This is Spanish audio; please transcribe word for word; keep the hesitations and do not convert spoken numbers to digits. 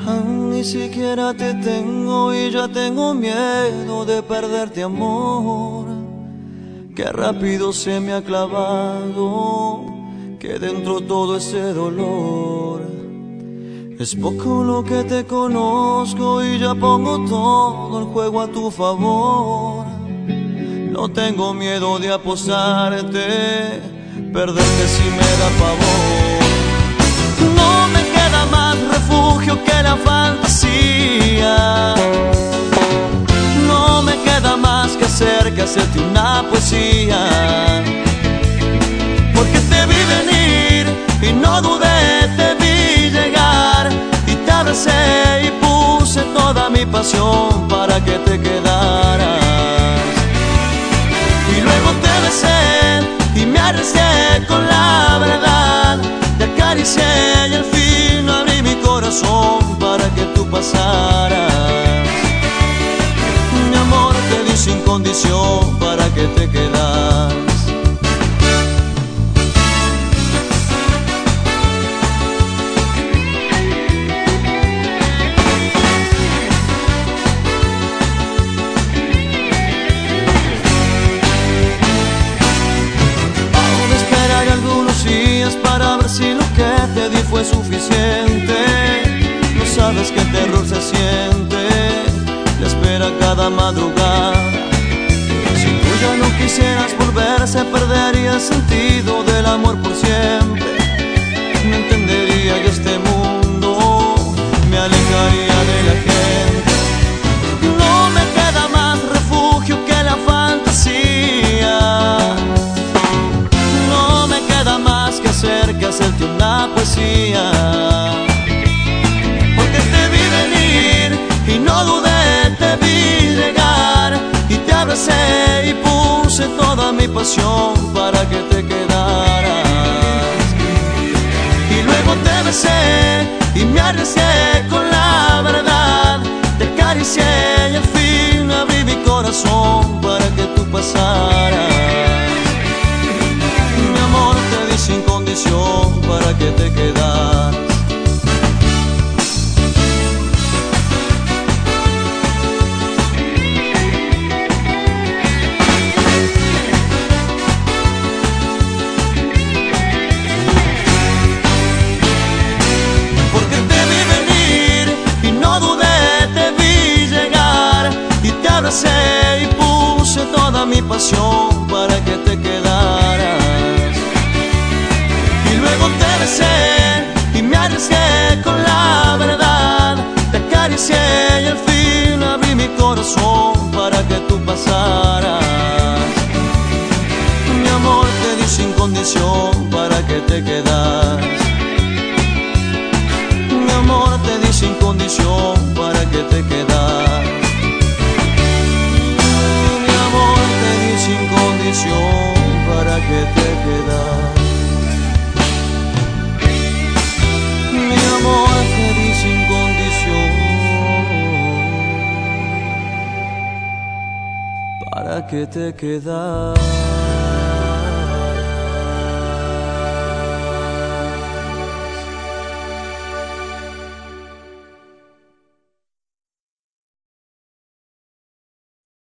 Ni siquiera te tengo y ya tengo miedo de perderte, amor. Qué rápido se me ha clavado, que dentro todo ese dolor. Es poco lo que te conozco y ya pongo todo el juego a tu favor. No tengo miedo de apostarte, perderte si me da pavor. No me queda más refugio que la fantasía. No me queda más que hacer que hacerte una poesía. Porque te vi venir y no dudé, te vi llegar y te abracé y puse toda mi pasión para que te quedaras. Y luego te besé y me arriesgué con la verdad. Te acaricié y al fin abrí mi corazón para que tú pasaras. Mi amor, te di sin condición para que te quedas. Aún esperaré algunos días para ver si lo que te di fue suficiente. No sabes qué terror se siente, te espera cada madrugada. Si tú ya no quisieras volver, se perdería el sentido del amor por siempre. No entendería yo este mundo, me alejaría de la gente. No me queda más refugio que la fantasía. No me queda más que hacer que hacerte una poesía. Porque te vi venir y no dudé, te vi llegar y te abracé y puse toda mi pasión para que te quedaras. Y luego te besé y me arriesgué con la verdad. Te acaricié y al fin abrí mi corazón para que tú pasaras. Mi amor, te di sin condición para que te quedaras. Y puse toda mi pasión para que te quedaras. Y luego te besé y me arriesgué con la verdad. Te acaricié y al fin abrí mi corazón para que tú pasaras. Mi amor, te di sin condición para que te quedaras. Mi amor, te di sin condición para que te quedaras. Sin condición para que te quedas. Mi amor, te di sin condición para que te quedas.